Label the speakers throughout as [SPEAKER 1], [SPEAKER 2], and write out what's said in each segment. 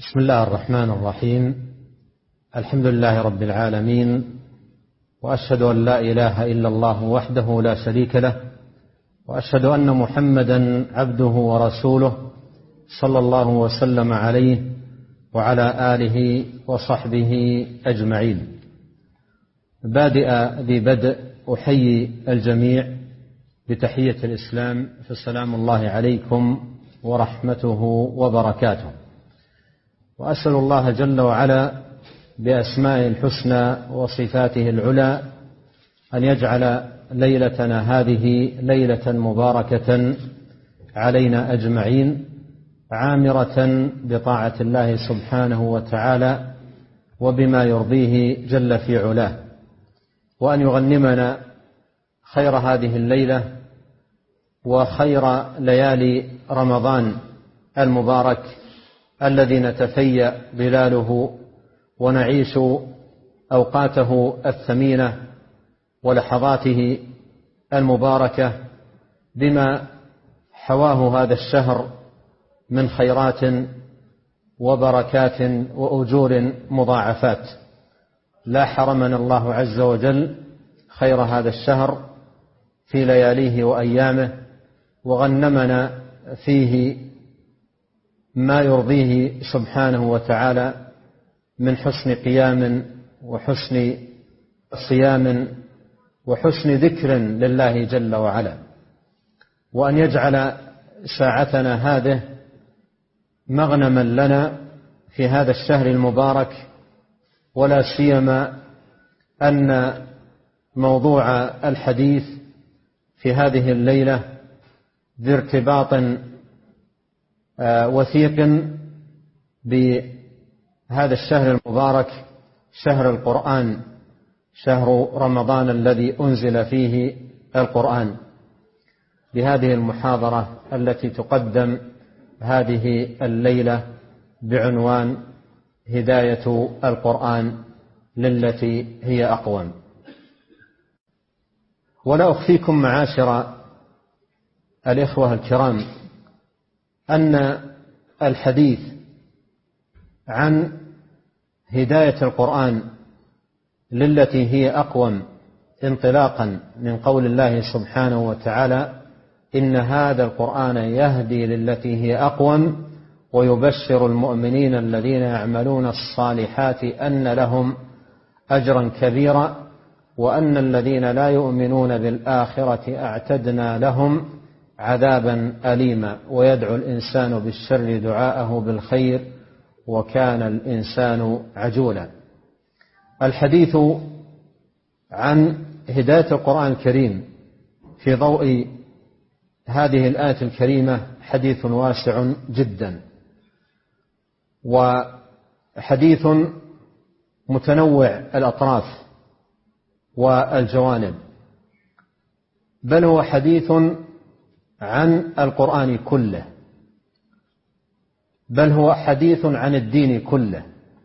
[SPEAKER 1] بسم الله الرحمن الرحيم. الحمد لله رب العالمين، وأشهد أن لا إله إلا الله وحده لا شريك له، وأشهد أن محمدا عبده ورسوله صلى الله وسلم عليه وعلى آله وصحبه أجمعين. ذي بدء أحيي الجميع بتحية الإسلام، فسلام الله عليكم ورحمته وبركاته. وأسأل الله جل وعلا بأسمائه الحسنى وصفاته العلى أن يجعل ليلتنا هذه ليلة مباركة علينا أجمعين، عامرة بطاعة الله سبحانه وتعالى وبما يرضيه جل في علاه، وأن يغنمنا خير هذه الليلة وخير ليالي رمضان المبارك الذي نتفيأ ظلاله ونعيش أوقاته الثمينة ولحظاته المباركة بما حواه هذا الشهر من خيرات وبركات وأجور مضاعفات. لا حرمنا الله عز وجل خير هذا الشهر في لياليه وأيامه، وغنمنا فيه ما يرضيه سبحانه وتعالى من حسن قيام وحسن صيام وحسن ذكر لله جل وعلا، وأن يجعل ساعتنا هذه مغنما لنا في هذا الشهر المبارك، ولا سيما أن موضوع الحديث في هذه الليلة ذي ارتباط وثيق بهذا الشهر المبارك، شهر القرآن، شهر رمضان الذي أنزل فيه القرآن، بهذه المحاضرة التي تقدم هذه الليلة بعنوان هداية القرآن للتي هي أقوم. ولا أخفيكم معاشر الإخوة الكرام أن الحديث عن هداية القرآن للتي هي أقوم انطلاقا من قول الله سبحانه وتعالى: إن هذا القرآن يهدي للتي هي أقوم ويبشر المؤمنين الذين يعملون الصالحات أن لهم أجرا كبيرا وأن الذين لا يؤمنون بالآخرة أعتدنا لهم عذابا أليما ويدعو الإنسان بالشر دعاءه بالخير وكان الإنسان عجولا. الحديث عن هداية القرآن الكريم في ضوء هذه الآية الكريمة حديث واسع جدا، وحديث متنوع الأطراف والجوانب، بل هو حديث عن القرآن كله، بل هو حديث عن الدين كله،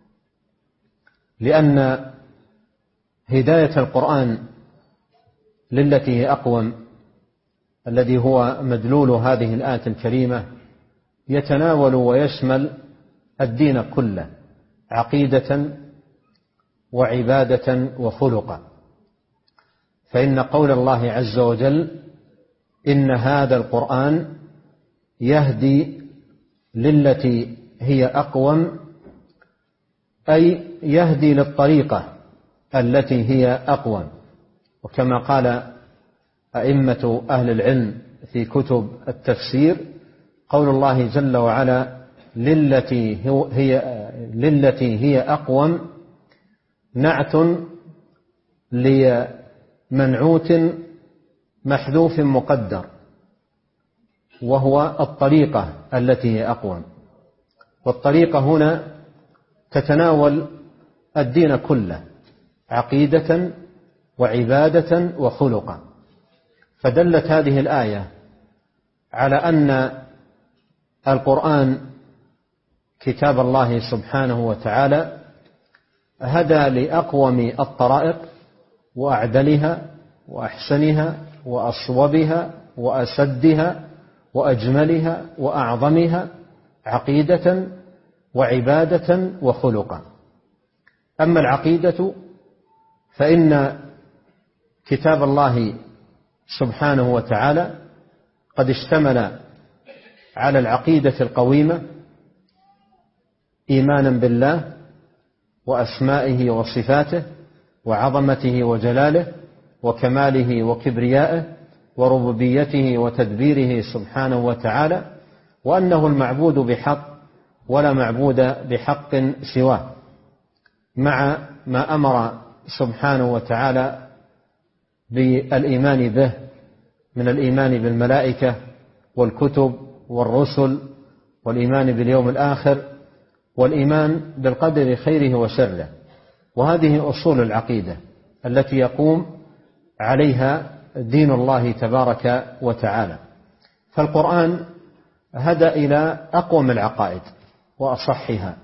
[SPEAKER 1] لأن هداية القرآن للتي هي أقوم الذي هو مدلول هذه الآية الكريمة يتناول ويشمل الدين كله، عقيدة وعبادة وخلقا. فإن قول الله عز وجل: إن هذا القرآن يهدي للتي هي أقوم، أي يهدي للطريقة التي هي أقوم. وكما قال أئمة أهل العلم في كتب التفسير: قول الله جل وعلا للتي هي أقوم نعت لمنعوت محذوف مقدر، وهو الطريقة التي هي أقوم. والطريقة هنا تتناول الدين كله، عقيدة وعبادة وخلقا. فدلت هذه الآية على أن القرآن كتاب الله سبحانه وتعالى هدى لأقوم الطرائق وأعدلها وأحسنها وأصوبها وأسدها وأجملها وأعظمها عقيدة وعبادة وخلقا. أما العقيدة فإن كتاب الله سبحانه وتعالى قد اشتمل على العقيدة القويمة إيمانا بالله وأسمائه وصفاته وعظمته وجلاله وكماله وكبريائه وربوبيته وتدبيره سبحانه وتعالى، وأنه المعبود بحق ولا معبود بحق سواه، مع ما أمر سبحانه وتعالى بالإيمان به من الإيمان بالملائكة والكتب والرسل والإيمان باليوم الآخر والإيمان بالقدر خيره وشره. وهذه أصول العقيدة التي يقوم عليها دين الله تبارك وتعالى. فالقرآن هدى إلى أقوم العقائد وأصحها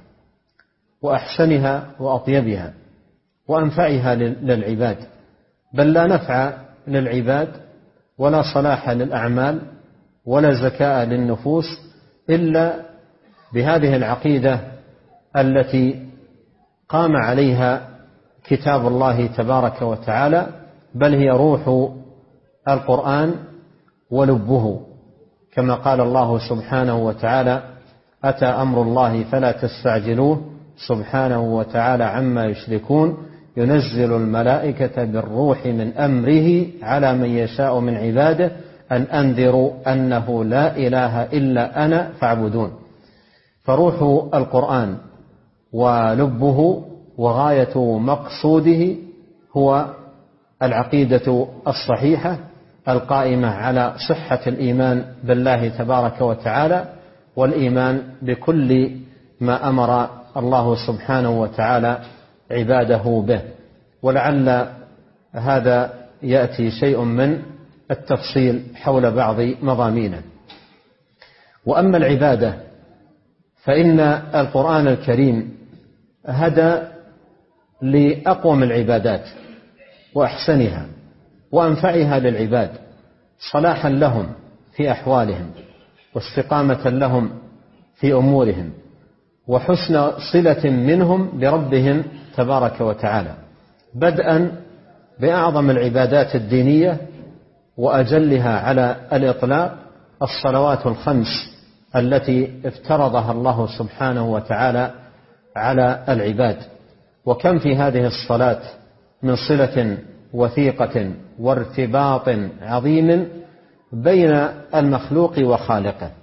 [SPEAKER 1] وأحسنها وأطيبها وأنفعها للعباد، بل لا نفع للعباد ولا صلاح للأعمال ولا زكاة للنفوس إلا بهذه العقيدة التي قام عليها كتاب الله تبارك وتعالى، بل هي روح القرآن ولبه، كما قال الله سبحانه وتعالى: أتى أمر الله فلا تستعجلوه سبحانه وتعالى عما يشركون ينزل الملائكة بالروح من أمره على من يشاء من عباده أن أنذروا أنه لا إله إلا أنا فاعبدون. فروح القرآن ولبه وغاية مقصوده هو العقيدة الصحيحة القائمة على صحة الإيمان بالله تبارك وتعالى والإيمان بكل ما أمر الله سبحانه وتعالى عباده به. ولعل هذا يأتي شيء من التفصيل حول بعض مضامينه. وأما العبادة فإن القرآن الكريم هدى لأقوم العبادات وأحسنها وأنفعها للعباد صلاحا لهم في أحوالهم واستقامة لهم في أمورهم وحسن صلة منهم بربهم تبارك وتعالى، بدءا بأعظم العبادات الدينية وأجلها على الإطلاق الصلوات الخمس التي افترضها الله سبحانه وتعالى على العباد. وكم في هذه الصلاة من صلة وثيقة وارتباط عظيم بين المخلوق وخالقه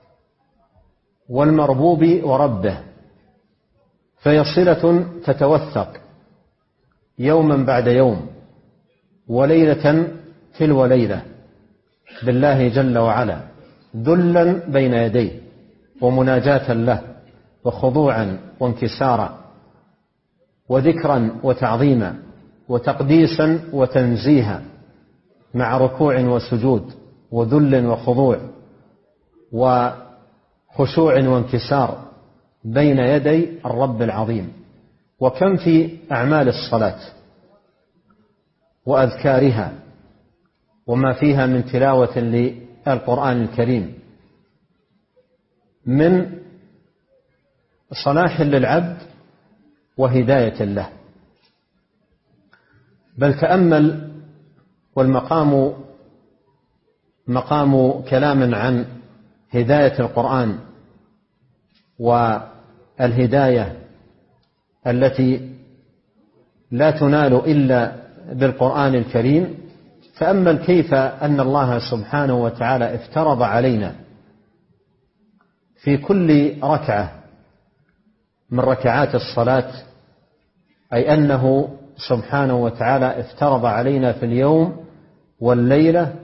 [SPEAKER 1] والمربوب وربه، فهي صلة تتوثق يوما بعد يوم وليلة تلو ليلة بالله جل وعلا، ذلا بين يديه ومناجاة له وخضوعا وانكسارا وذكرا وتعظيما وتقديسا وتنزيها، مع ركوع وسجود وذل وخضوع وخشوع وانكسار بين يدي الرب العظيم. وكم في أعمال الصلاة وأذكارها وما فيها من تلاوة للقرآن الكريم من صلاح للعبد وهداية له. بل تأمل، والمقام مقام كلام عن هداية القرآن والهداية التي لا تنال إلا بالقرآن الكريم. تأمل كيف أن الله سبحانه وتعالى افترض علينا في كل ركعة من ركعات الصلاة، أي أنه سبحانه وتعالى افترض علينا في اليوم والليلة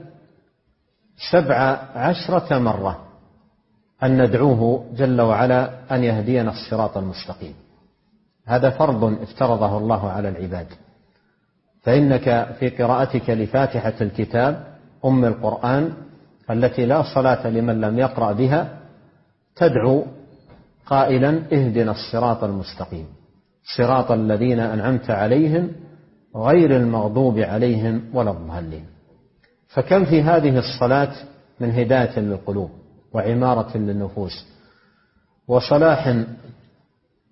[SPEAKER 1] 17 مرة أن ندعوه جل وعلا أن يهدينا الصراط المستقيم. هذا فرض افترضه الله على العباد. فإنك في قراءتك لفاتحة الكتاب أم القرآن التي لا صلاة لمن لم يقرأ بها تدعو قائلا: اهدنا الصراط المستقيم صراط الذين أنعمت عليهم غير المغضوب عليهم ولا الضالين. فكم في هذه الصلاة من هداية للقلوب وعمارة للنفوس وصلاح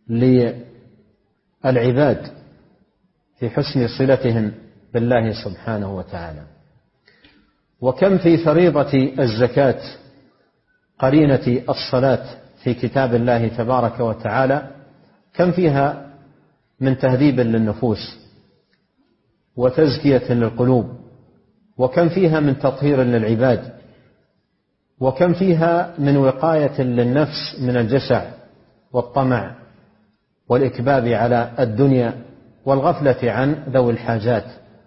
[SPEAKER 1] للعباد في حسن صلتهم بالله سبحانه وتعالى. وكم في فريضة الزكاة قرينة الصلاة في كتاب الله تبارك وتعالى، كم فيها من تهذيب للنفوس وتزكية للقلوب، وكم فيها من تطهير للعباد، وكم فيها من وقاية للنفس من الجشع والطمع والإكباب على الدنيا والغفلة عن ذوي الحاجات.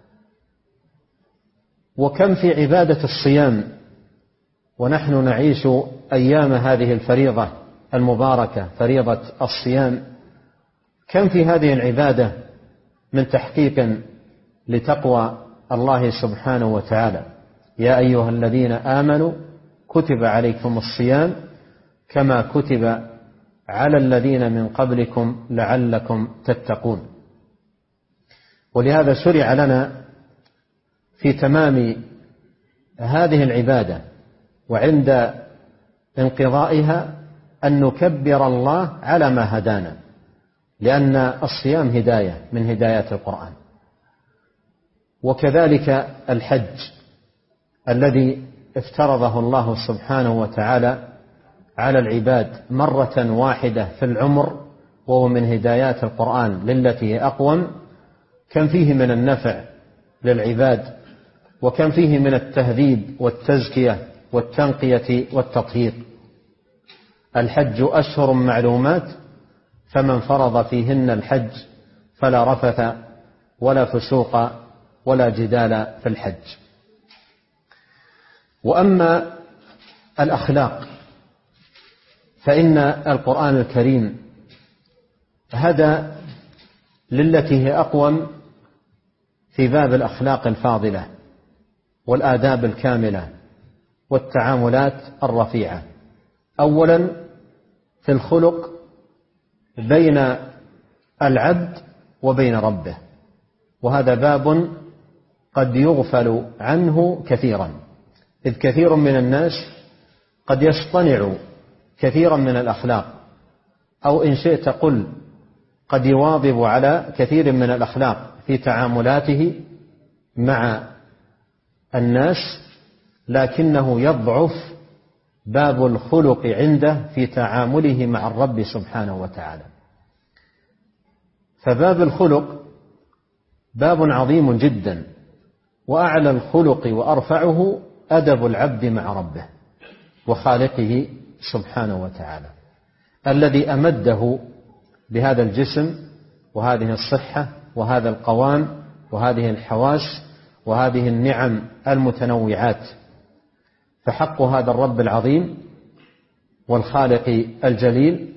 [SPEAKER 1] وكم في عبادة الصيام ونحن نعيش أيام هذه الفريضة المباركة، فريضة الصيام، كم في هذه العبادة من تحقيق لتقوى الله سبحانه وتعالى. يا أيها الذين آمنوا كتب عليكم الصيام كما كتب على الذين من قبلكم لعلكم تتقون. ولهذا شرع لنا في تمام هذه العبادة وعند انقضائها أن نكبر الله على ما هدانا، لأن الصيام هداية من هدايات القرآن. وكذلك الحج الذي افترضه الله سبحانه وتعالى على العباد مرة واحدة في العمر، وهو من هدايات القرآن للتي هي أقوم، كم فيه من النفع للعباد، وكم فيه من التهذيب والتزكية والتنقية والتطهير. الحج أشهر معلومات، فمن فرض فيهن الحج فلا رفث ولا فسوق ولا جدال في الحج. وأما الأخلاق فإن القرآن الكريم هدى للتي هي أقوم في باب الأخلاق الفاضلة والآداب الكاملة والتعاملات الرفيعة. أولا في الخلق بين العبد وبين ربه، وهذا باب قد يغفل عنه كثيرا، إذ كثير من الناس قد يصطنع كثيرا من الأخلاق، أو إن شئت قل قد يواظب على كثير من الأخلاق في تعاملاته مع الناس، لكنه يضعف باب الخلق عنده في تعامله مع الرب سبحانه وتعالى. فباب الخلق باب عظيم جدا، وأعلى الخلق وأرفعه أدب العبد مع ربه وخالقه سبحانه وتعالى، الذي أمده بهذا الجسم وهذه الصحة وهذا القوام وهذه الحواس وهذه النعم المتنوعات. فحق هذا الرب العظيم والخالق الجليل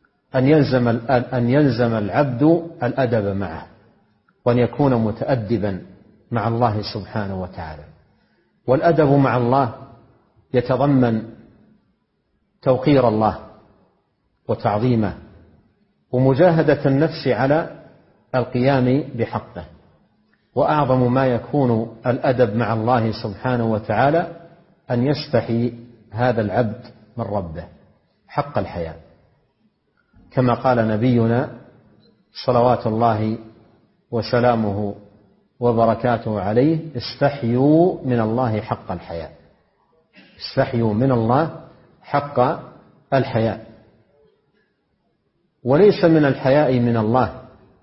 [SPEAKER 1] أن يلزم العبد الأدب معه، وأن يكون متأدبا مع الله سبحانه وتعالى. والأدب مع الله يتضمن توقير الله وتعظيمه ومجاهدة النفس على القيام بحقه. وأعظم ما يكون الأدب مع الله سبحانه وتعالى أن يستحي هذا العبد من ربه حق الحياء، كما قال نبينا صلوات الله وسلامه وبركاته عليه: استحيوا من الله حق الحياء. استحيوا من الله حق الحياء. وليس من الحياء من الله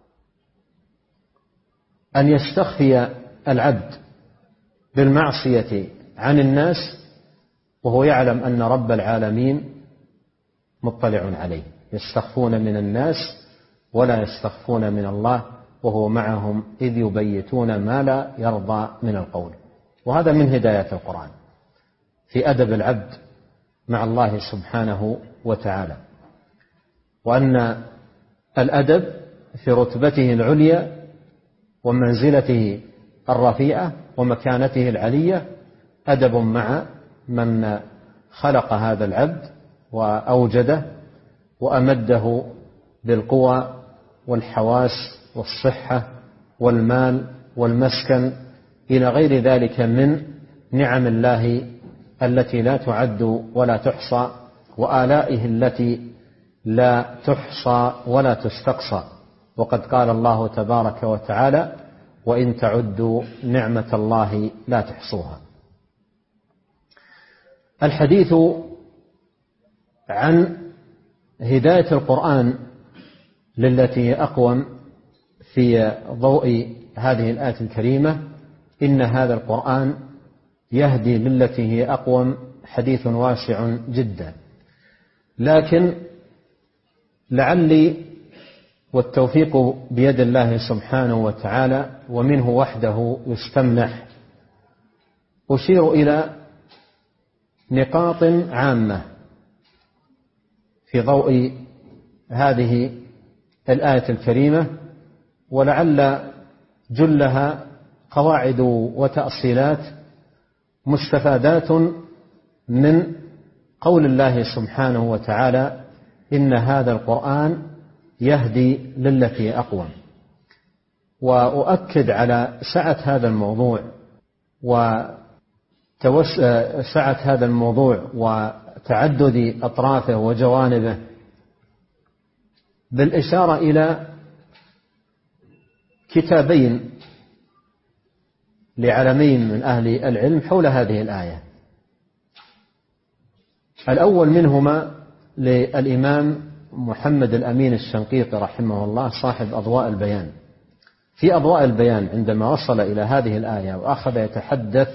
[SPEAKER 1] أن يستخفي العبد بالمعصية عن الناس وهو يعلم أن رب العالمين مطلع عليه. يستخفون من الناس ولا يستخفون من الله، وهو معهم إذ يبيتون ما لا يرضى من القول. وهذا من هداية القرآن في أدب العبد مع الله سبحانه وتعالى، وأن الأدب في رتبته العليا ومنزلته الرفيعة ومكانته العلية أدب مع من خلق هذا العبد وأوجده وأمده بالقوى والحواس والصحة والمال والمسكن إلى غير ذلك من نعم الله التي لا تعد ولا تحصى، وآلائه التي لا تحصى ولا تستقصى، وقد قال الله تبارك وتعالى: وإن تعدوا نعمة الله لا تحصوها. الحديث عن هداية القرآن للتي هي أقوم في ضوء هذه الآية الكريمة: إن هذا القرآن يهدي للتي هي أقوم، حديث واسع جدا، لكن لعلي والتوفيق بيد الله سبحانه وتعالى ومنه وحده يستمنح أشير إلى نقاط عامة في ضوء هذه الآية الكريمة، ولعل جلها قواعد وتأصيلات مستفادات من قول الله سبحانه وتعالى: إن هذا القرآن يهدي للتي أقوم. وأؤكد على سعة هذا الموضوع وتعدد أطرافه وجوانبه بالإشارة إلى كتابين لعلمين من أهل العلم حول هذه الآية. الأول منهما للإمام محمد الأمين الشنقيطي رحمه الله، صاحب أضواء البيان. في أضواء البيان عندما وصل إلى هذه الآية وأخذ يتحدث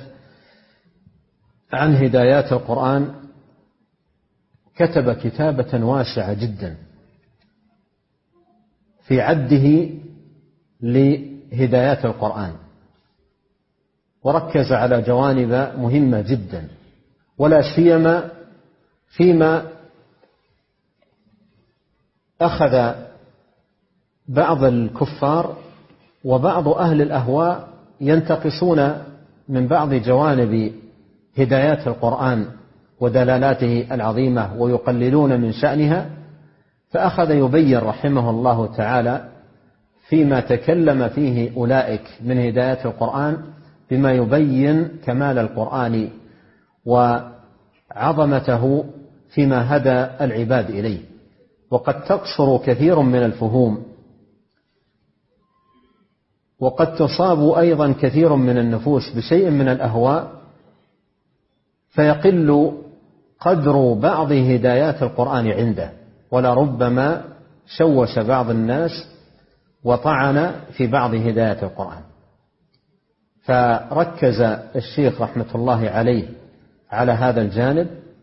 [SPEAKER 1] عن هدايات القرآن كتب كتابة واسعة جدا في عده لهدايات القرآن، وركز على جوانب مهمة جدا، ولا سيما فيما أخذ بعض الكفار وبعض أهل الأهواء ينتقصون من بعض جوانب هدايات القرآن ودلالاته العظيمة ويقللون من شأنها، فأخذ يبين رحمه الله تعالى فيما تكلم فيه أولئك من هدايات القرآن بما يبين كمال القرآن وعظمته فيما هدى العباد إليه. وقد تقصر كثير من الفهوم، وقد تصاب أيضا كثير من النفوس بشيء من الأهواء، فيقل قدر بعض هدايات القرآن عنده، ولربما شوش بعض الناس وطعن في بعض هدايات القرآن. فركز الشيخ رحمة الله عليه على هذا الجانب،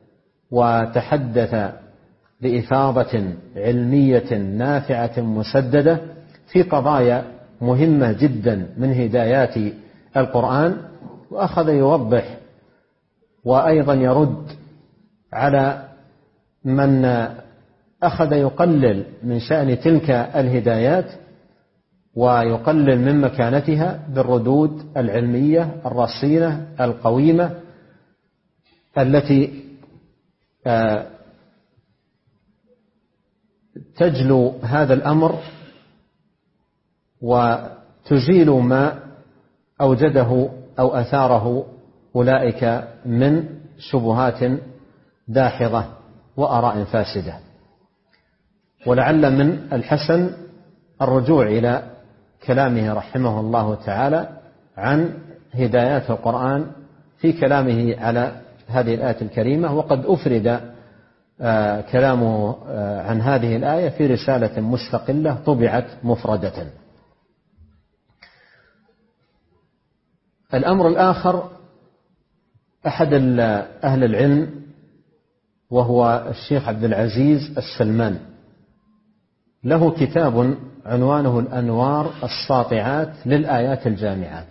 [SPEAKER 1] وتحدث بإفاضة علمية نافعة مسددة في قضايا مهمة جدا من هدايات القرآن، وأخذ يوضح وأيضا يرد على من أخذ يقلل من شأن تلك الهدايات ويقلل من مكانتها بالردود العلمية الرصينة القويمة التي تجلو هذا الأمر وتزيل ما أوجده أو أثاره أولئك من شبهات داحضة وآراء فاسدة. ولعل من الحسن الرجوع إلى كلامه رحمه الله تعالى عن هدايات القرآن في كلامه على هذه الآية الكريمة، وقد أفرد كلامه عن هذه الآية في رسالة مستقلة طبعت مفردة. الأمر الآخر، أحد أهل العلم وهو الشيخ عبد العزيز السلمان، له كتاب عنوانه الأنوار الساطعات للآيات الجامعات.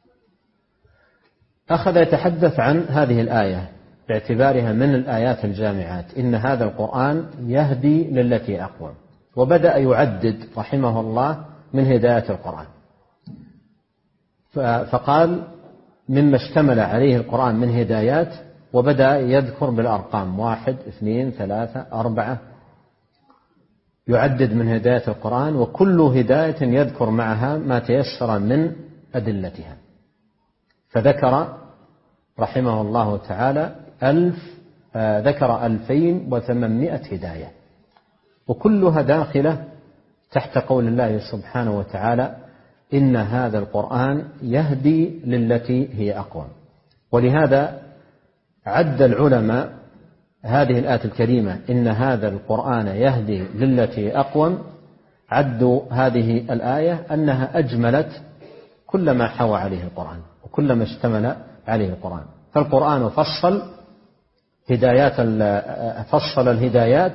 [SPEAKER 1] أخذ يتحدث عن هذه الآية باعتبارها من الآيات الجامعات: إن هذا القرآن يهدي للتي أقوم، وبدأ يعدد رحمه الله من هدايات القرآن، فقال مما اشتمل عليه القرآن من هدايات، وبدأ يذكر بالأرقام 1 2 3 4، يعدد من هدايات القرآن، وكل هداية يذكر معها ما تيسر من أدلتها. فذكر رحمه الله تعالى ذكر 2800 هداية، وكلها داخلة تحت قول الله سبحانه وتعالى: إن هذا القرآن يهدي للتي هي أقوم. ولهذا عد العلماء هذه الآية الكريمة: إن هذا القرآن يهدي للتي أقوم، عدوا هذه الآية أنها أجملت كل ما حوى عليه القرآن وكل ما اشتمل عليه القرآن. فالقرآن فصل الهدايات،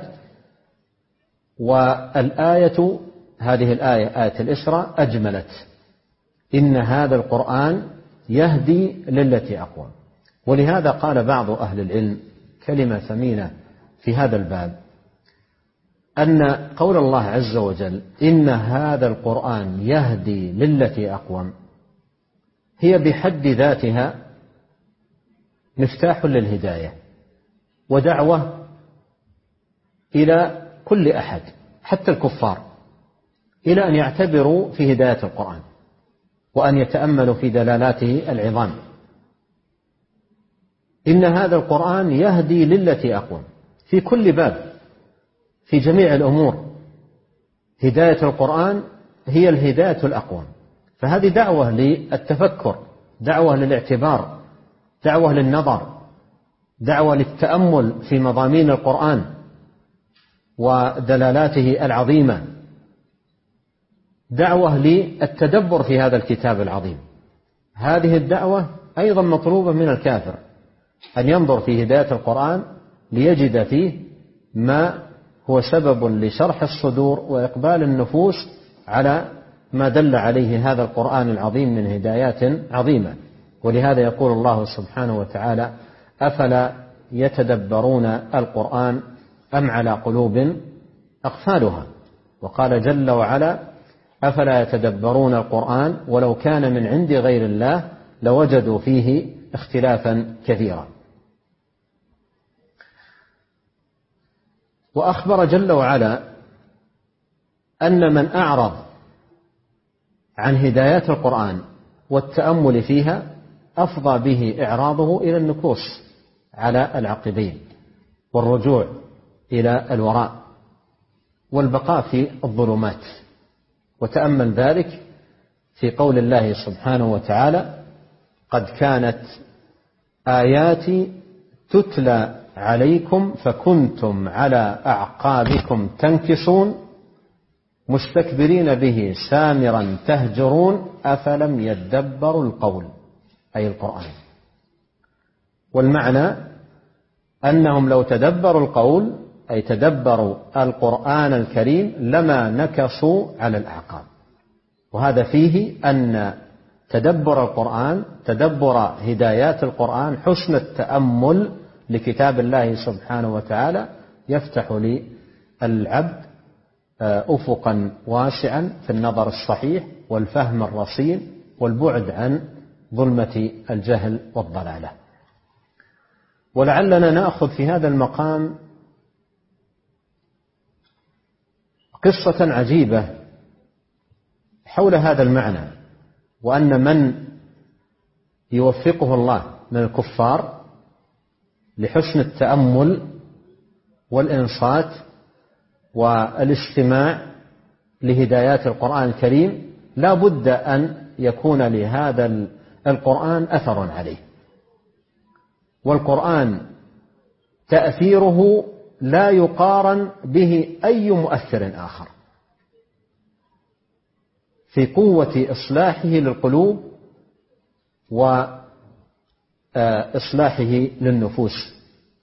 [SPEAKER 1] والآية هذه الآية آية الإسراء أجملت: إن هذا القرآن يهدي للتي أقوم. ولهذا قال بعض أهل العلم كلمة ثمينة في هذا الباب، أن قول الله عز وجل: إن هذا القرآن يهدي للتي أقوم، هي بحد ذاتها مفتاح للهداية ودعوة إلى كل أحد حتى الكفار إلى أن يعتبروا في هداية القرآن وأن يتأملوا في دلالاته العظام. إن هذا القرآن يهدي للتي أقوم في كل باب، في جميع الأمور. هداية القرآن هي الهداية الأقوم. فهذه دعوة للتفكر، دعوة للاعتبار، دعوة للنظر، دعوة للتأمل في مضامين القرآن ودلالاته العظيمة، دعوة للتدبر في هذا الكتاب العظيم. هذه الدعوة أيضا مطلوبة من الكافر، أن ينظر في هداية القرآن ليجد فيه ما هو سبب لشرح الصدور وإقبال النفوس على ما دل عليه هذا القرآن العظيم من هدايات عظيمة. ولهذا يقول الله سبحانه وتعالى: أفلا يتدبرون القرآن أم على قلوب أقفالها. وقال جل وعلا: أفلا يتدبرون القرآن ولو كان من عند غير الله لوجدوا فيه اختلافا كثيرا. وأخبر جل وعلا أن من أعرض عن هدايات القرآن والتأمل فيها أفضى به إعراضه إلى النكوص على العقبين والرجوع إلى الوراء والبقاء في الظلمات. وتأمل ذلك في قول الله سبحانه وتعالى: قد كانت آياتي تتلى عليكم فكنتم على أعقابكم تنكصون مستكبرين به سامرا تهجرون أفلم يدبروا القول، أي القرآن. والمعنى أنهم لو تدبروا القول أي تدبروا القرآن الكريم لما نكصوا على الأعقاب. وهذا فيه أن تدبر القرآن، تدبر هدايات القرآن، حسن التأمل لكتاب الله سبحانه وتعالى، يفتح للعبد أفقا واسعا في النظر الصحيح والفهم الرصين والبعد عن ظلمة الجهل والضلالة. ولعلنا نأخذ في هذا المقام قصة عجيبة حول هذا المعنى، وأن من يوفقه الله من الكفار لحسن التأمل والإنصات والاستماع لهدايات القرآن الكريم لا بد أن يكون لهذا القرآن أثر عليه. والقرآن تأثيره لا يقارن به أي مؤثر آخر في قوة إصلاحه للقلوب وإصلاحه للنفوس.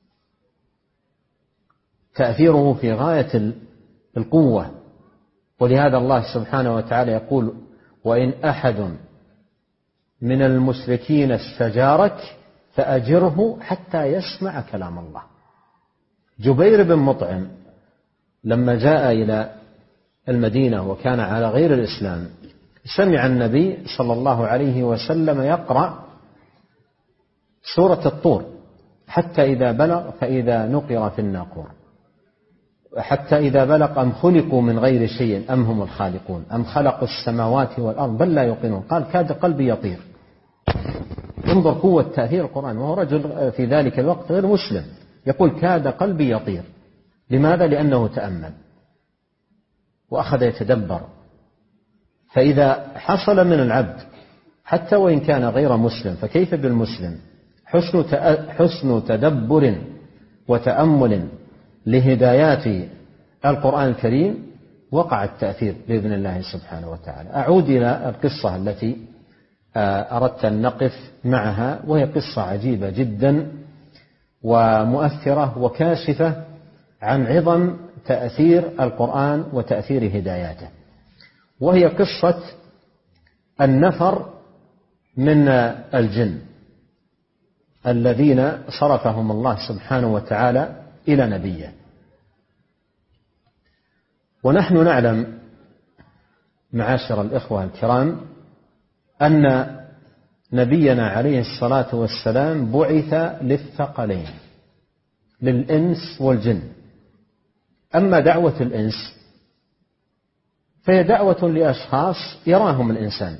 [SPEAKER 1] تأثيره في غاية القوة. ولهذا الله سبحانه وتعالى يقول: وإن أحد من المشركين استجارك فأجره حتى يسمع كلام الله. جبير بن مطعم لما جاء إلى المدينة وكان على غير الإسلام سمع النبي صلى الله عليه وسلم يقرأ سورة الطور حتى إذا بلغ فإذا نقر في الناقور، حتى إذا بلغ أم خلقوا من غير شيء أم هم الخالقون أم خلقوا السماوات والأرض بل لا يوقنون، قال كاد قلبي يطير. انظر قوة تأثير القرآن، وهو رجل في ذلك الوقت غير مسلم، يقول كاد قلبي يطير. لماذا؟ لأنه تأمل.
[SPEAKER 2] وأخذ يتدبر. فإذا حصل من العبد حتى وإن كان غير مسلم فكيف بالمسلم حسن تدبر وتأمل لهدايات القرآن الكريم، وقع التأثير بإذن الله سبحانه وتعالى. أعود إلى القصة التي أردت أن نقف معها، وهي قصة عجيبة جدا ومؤثرة وكاشفة عن عظم تأثير القرآن وتأثير هداياته، وهي قصة النفر من الجن الذين صرفهم الله سبحانه وتعالى إلى نبيه. ونحن نعلم معاشر الإخوة الكرام أن نبينا عليه الصلاة والسلام بعث للثقلين، للإنس والجن. أما دعوة الإنس فهي دعوة لأشخاص يراهم الإنسان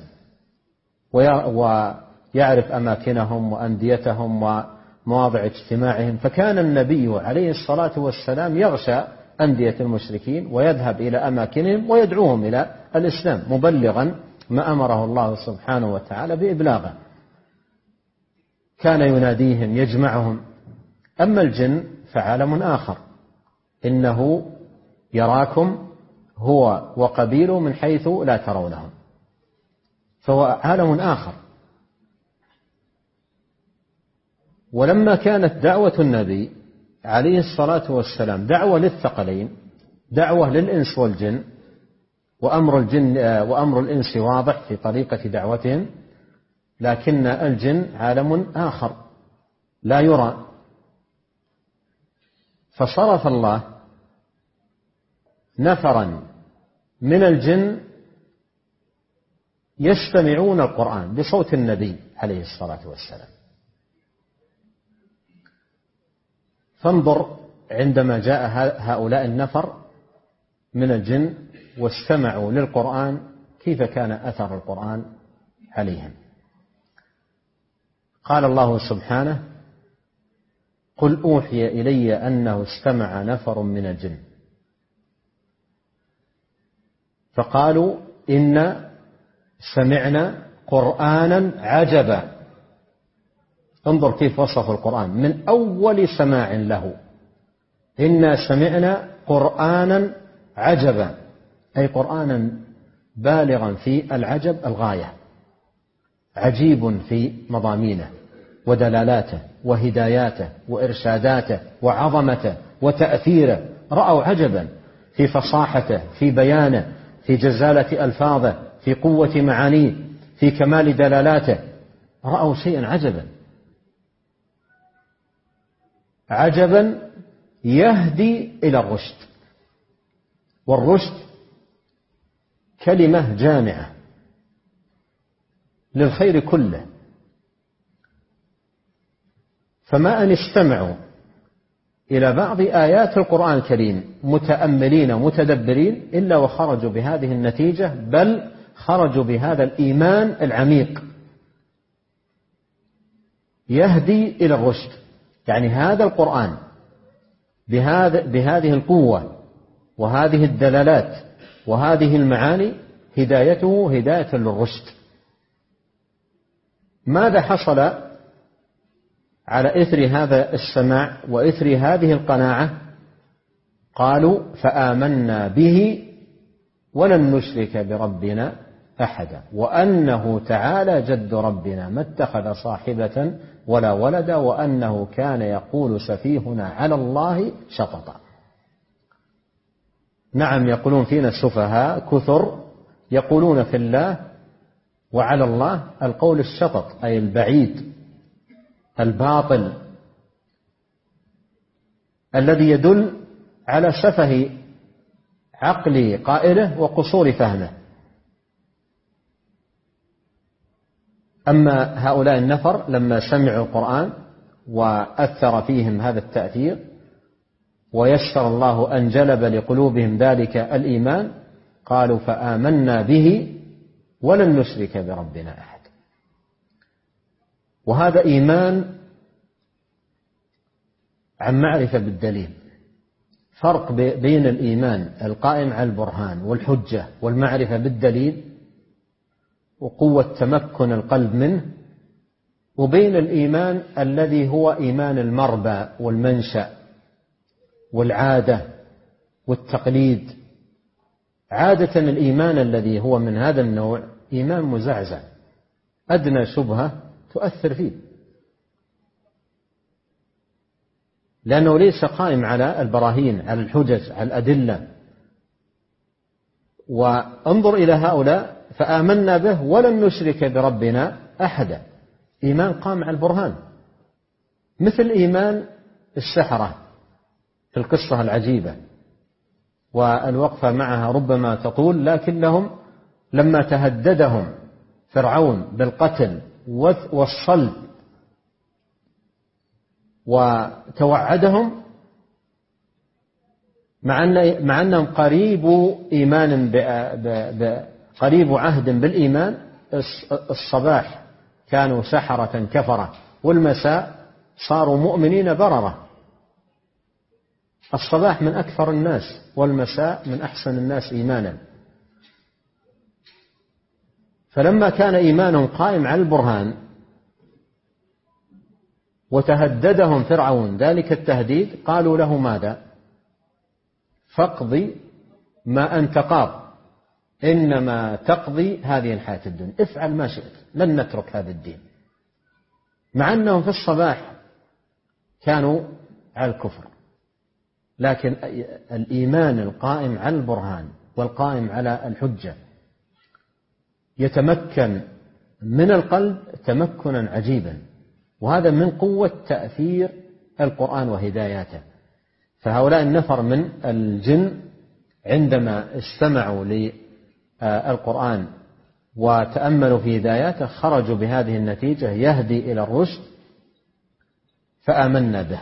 [SPEAKER 2] ويعرف أماكنهم وأنديتهم ومواضع اجتماعهم، فكان النبي عليه الصلاة والسلام يغشى أندية المشركين ويذهب إلى أماكنهم ويدعوهم إلى الإسلام مبلغا ما أمره الله سبحانه وتعالى بإبلاغه. كان يناديهم يجمعهم. أما الجن فعالم آخر، إنه يراكم هو وقبيله من حيث لا ترونهم، فهو عالم آخر. ولما كانت دعوة النبي عليه الصلاة والسلام دعوة للثقلين، دعوة للإنس والجن، وأمر الإنس واضح في طريقة دعوتهم، لكن الجن عالم آخر لا يرى. فصرف الله نفرا من الجن يستمعون القرآن بصوت النبي عليه الصلاة والسلام. فانظر عندما جاء هؤلاء النفر من الجن واستمعوا للقرآن كيف كان أثر القرآن عليهم. قال الله سبحانه: قل أوحي إلي أنه استمع نفر من الجن فقالوا إنا سمعنا قرآنا عجبا. انظر كيف وصف القرآن من أول سماع له: إنا سمعنا قرآنا عجبا، أي قرآنا بالغا في العجب الغاية، عجيب في مضامينه ودلالاته وهداياته وإرشاداته وعظمته وتأثيره. رأوا عجبا في فصاحته، في بيانه، في جزالة ألفاظه، في قوة معانيه، في كمال دلالاته. رأوا شيئا عجبا، عجبا يهدي إلى الرشد. والرشد كلمة جامعة للخير كله. فما أن استمعوا إلى بعض آيات القرآن الكريم متأملين متدبرين إلا وخرجوا بهذه النتيجة، بل خرجوا بهذا الإيمان العميق يهدي إلى الرشد. يعني هذا القرآن بهذه القوة وهذه الدلالات وهذه المعاني هدايته هداية للرشد. ماذا حصل على إثر هذا السماع وإثر هذه القناعة؟ قالوا: فآمنا به ولن نشرك بربنا أحدا وأنه تعالى جد ربنا ما اتخذ صاحبة ولا ولدا وأنه كان يقول سفيهنا على الله شططا. نعم، يقولون فينا السفهاء كثر يقولون في الله وعلى الله القول الشطط، أي البعيد الباطل الذي يدل على سفه عقل قائله وقصور فهمه. أما هؤلاء النفر لما سمعوا القرآن وأثر فيهم هذا التأثير ويسر الله أن جلب لقلوبهم ذلك الإيمان، قالوا: فآمنا به ولن نشرك بربنا أحد. وهذا إيمان عن معرفة بالدليل، فرق بين الإيمان القائم على البرهان والحجة والمعرفة بالدليل وقوة تمكن القلب منه، وبين الإيمان الذي هو إيمان المربى والمنشأ والعادة والتقليد. عادة الإيمان الذي هو من هذا النوع إيمان مزعزع، أدنى شبهة تؤثر فيه، لأنه ليس قائم على البراهين، على الحجج، على الأدلة. وانظر إلى هؤلاء فآمنا به ولن نشرك بربنا أحدا، إيمان قام على البرهان، مثل إيمان السحرة في القصة العجيبة، والوقفة معها ربما تطول، لكنهم لما تهددهم فرعون بالقتل والصلب وتوعدهم، مع أنهم قريب عهد بالإيمان، الصباح كانوا سحرة كفرة والمساء صاروا مؤمنين بررة. الصباح من أكثر الناس والمساء من أحسن الناس إيمانا. فلما كان إيمانهم قائم على البرهان وتهددهم فرعون ذلك التهديد، قالوا له ماذا؟ فاقضي ما أنت قاض، إنما تقضي هذه الحياة الدنيا، افعل ما شئت لن نترك هذا الدين. مع أنهم في الصباح كانوا على الكفر، لكن الإيمان القائم على البرهان والقائم على الحجة يتمكن من القلب تمكنا عجيبا، وهذا من قوة تأثير القرآن وهداياته. فهؤلاء النفر من الجن عندما استمعوا للقرآن وتأملوا في هداياته خرجوا بهذه النتيجة: يهدي إلى الرشد فآمنا به.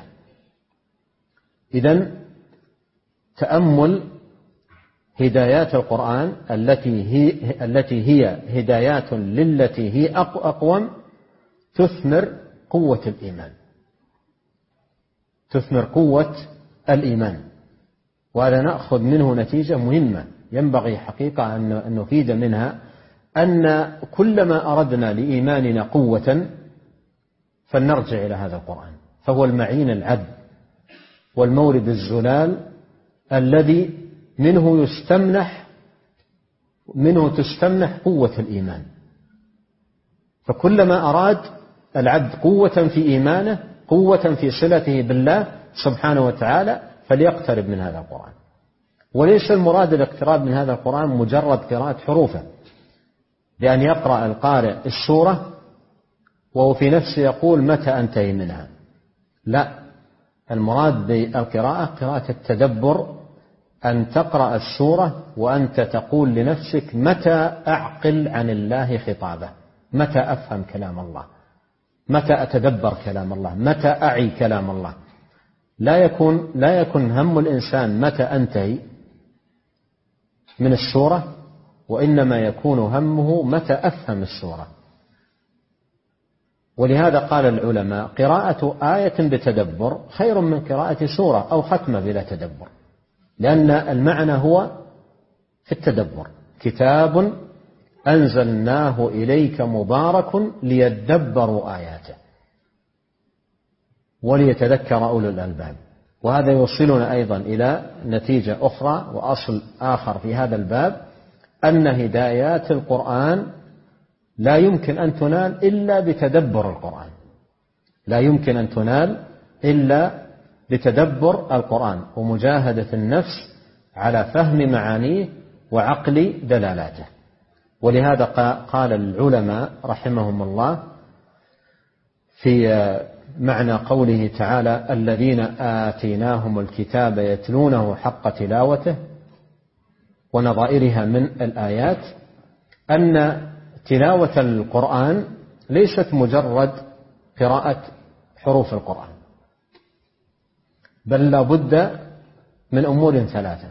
[SPEAKER 2] إذن تأمل هدايات القرآن التي هي هدايات للتي هي أقوم تثمر قوة الإيمان، تثمر قوة الإيمان. وهذا نأخذ منه نتيجة مهمة ينبغي حقيقة أن نفيد منها، أن كلما أردنا لإيماننا قوة فلنرجع إلى هذا القرآن، فهو المعين العذب والمورد الزلال الذي منه تستمنح قوة الإيمان. فكلما أراد العبد قوة في إيمانه، قوة في صلته بالله سبحانه وتعالى، فليقترب من هذا القرآن. وليس المراد الاقتراب من هذا القرآن مجرد قراءة حروفه، بأن يقرأ القارئ السورة وهو في نفسه يقول متى أنتهي منها. لا، المراد بالقراءة قراءة التدبر، أن تقرأ السورة وأنت تقول لنفسك متى أعقل عن الله خطابه، متى أفهم كلام الله، متى أتدبر كلام الله، متى أعي كلام الله. لا يكن هم الإنسان متى أنتهي من السورة، وإنما يكون همه متى أفهم السورة. ولهذا قال العلماء: قراءة آية بتدبر خير من قراءة سورة أو ختمة بلا تدبر، لأن المعنى هو في التدبر. كتاب أنزلناه إليك مبارك ليدبروا آياته وليتذكر أولو الألباب. وهذا يوصلنا أيضا إلى نتيجة أخرى وأصل آخر في هذا الباب، أن هدايات القرآن لا يمكن أن تنال إلا بتدبر القرآن، لا يمكن أن تنال إلا بتدبر القرآن ومجاهدة النفس على فهم معانيه وعقل دلالاته. ولهذا قال العلماء رحمهم الله في معنى قوله تعالى: الذين آتيناهم الكتاب يتلونه حق تلاوته، ونظائرها من الآيات، أن تلاوة القرآن ليست مجرد قراءة حروف القرآن، بل لا بد من أمور ثلاثة: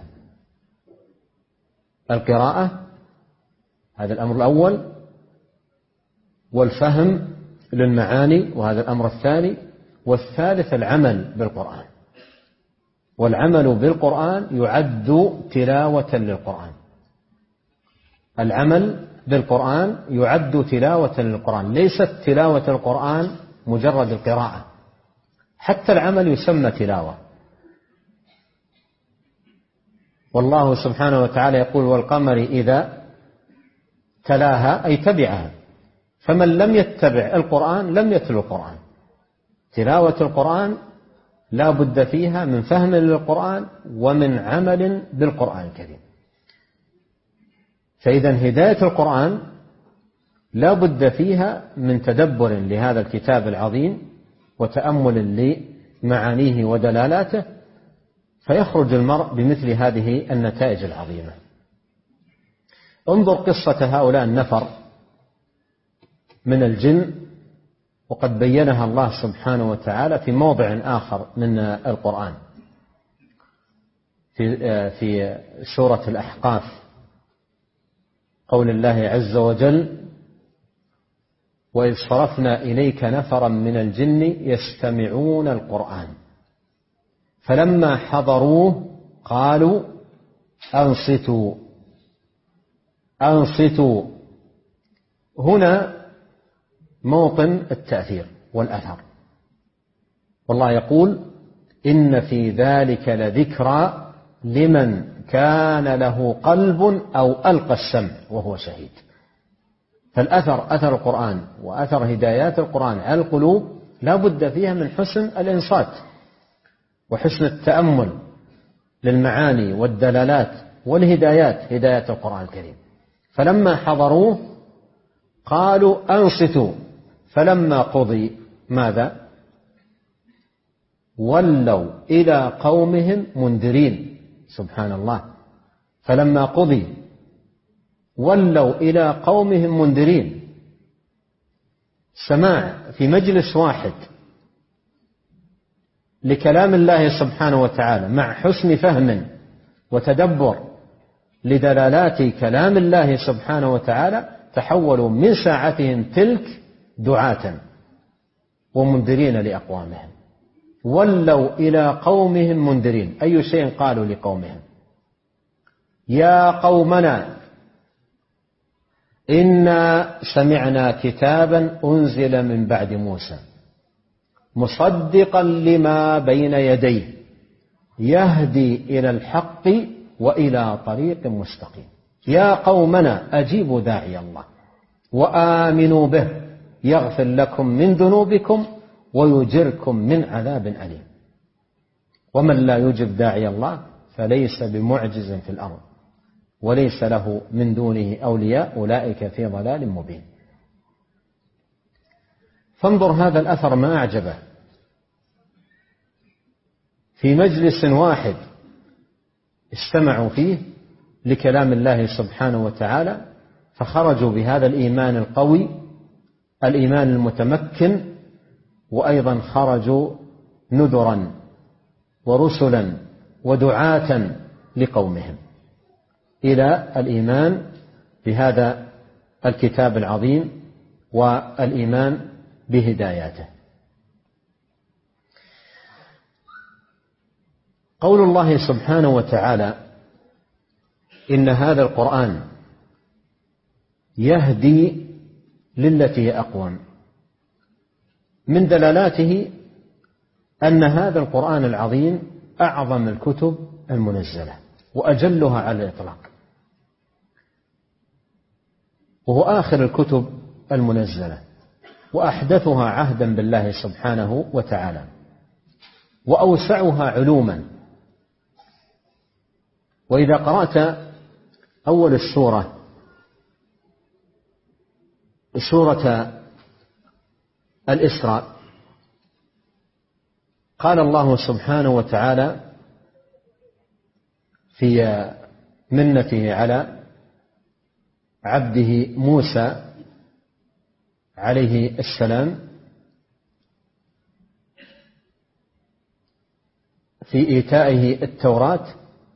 [SPEAKER 2] القراءة، هذا الأمر الأول، والفهم للمعاني، وهذا الأمر الثاني، والثالث العمل بالقرآن. والعمل بالقرآن يعد تلاوة للقرآن. العمل بالقرآن يعد تلاوة للقرآن، ليست تلاوة القرآن مجرد القراءة، حتى العمل يسمى تلاوة. والله سبحانه وتعالى يقول: والقمر إذا تلاها، أي تبعها. فمن لم يتبع القرآن لم يتلو القرآن. تلاوة القرآن لا بد فيها من فهم للقرآن ومن عمل بالقرآن الكريم. فإذا هداية القرآن لا بد فيها من تدبر لهذا الكتاب العظيم وتأمل لمعانيه ودلالاته، فيخرج المرء بمثل هذه النتائج العظيمة. انظر قصة هؤلاء النفر من الجن، وقد بينها الله سبحانه وتعالى في موضع آخر من القرآن في سورة الأحقاف، قول الله عز وجل: وإذ صرفنا إليك نفرا من الجن يستمعون القرآن فلما حضروه قالوا أنصتوا. أنصتوا هنا موطن التأثير والأثر، والله يقول: إن في ذلك لذكرى لمن كان له قلب أو ألقى السمع وهو شهيد. فالأثر، أثر القرآن وأثر هدايات القرآن على القلوب لا بد فيها من حسن الإنصات وحسن التأمل للمعاني والدلالات والهدايات، هدايات القرآن الكريم. فلما حضروه قالوا أنصتوا فلما قضي ماذا؟ ولوا إلى قومهم منذرين. سبحان الله، فلما قضي ولوا إلى قومهم منذرين. سماع في مجلس واحد لكلام الله سبحانه وتعالى مع حسن فهم وتدبر لدلالات كلام الله سبحانه وتعالى، تحولوا من ساعتهم تلك دعاة ومنذرين لأقوامهم. ولوا إلى قومهم منذرين، أي شيء قالوا لقومهم؟ يا قومنا إنا سمعنا كتابا أنزل من بعد موسى مصدقا لما بين يديه يهدي إلى الحق وإلى طريق مستقيم. يا قومنا أجيبوا داعي الله وآمنوا به يغفر لكم من ذنوبكم ويجركم من عذاب أليم. ومن لا يجب داعي الله فليس بمعجز في الأرض وليس له من دونه أولياء أولئك في ضلال مبين. فانظر هذا الأثر ما أعجبه، في مجلس واحد استمعوا فيه لكلام الله سبحانه وتعالى، فخرجوا بهذا الإيمان القوي، الإيمان المتمكن، وأيضا خرجوا نذرا ورسلا ودعاة لقومهم إلى الإيمان بهذا الكتاب العظيم والإيمان بهداياته. قول الله سبحانه وتعالى: إن هذا القرآن يهدي للتي هي أقوم، من دلالاته أن هذا القرآن العظيم أعظم الكتب المنزلة وأجلها على الإطلاق، وهو آخر الكتب المنزلة وأحدثها عهدا بالله سبحانه وتعالى وأوسعها علوما. وإذا قرأت أول السورة، سورة الإسراء، قال الله سبحانه وتعالى في منته على عبده موسى عليه السلام في إيتائه التوراة،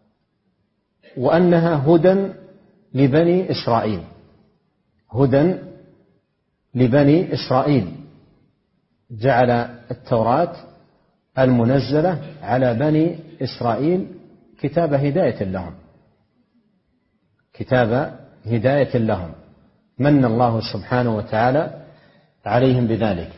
[SPEAKER 2] وأنها هدى لبني إسرائيل، هدى لبني إسرائيل. جعل التوراة المنزلة على بني إسرائيل كتاب هداية لهم، كتاب هداية لهم، من الله سبحانه وتعالى عليهم بذلك.